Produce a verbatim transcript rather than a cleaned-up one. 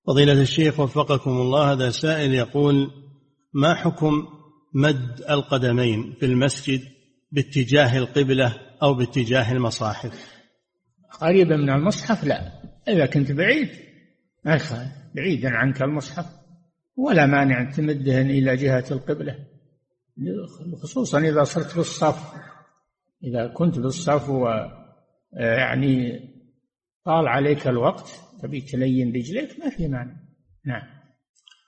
فضيلة الشيخ وفقكم الله، هذا سائل يقول: ما حكم مد القدمين في المسجد باتجاه القبلة أو باتجاه المصاحف؟ قريبا من المصحف لا، إذا كنت بعيد بعيدا عنك المصحف ولا مانع أن تمدهن إلى جهة القبلة، خصوصا إذا صرت بالصف، إذا كنت بالصف ويعني طال عليك الوقت تبي تلين رجليك ما في مانع. نعم.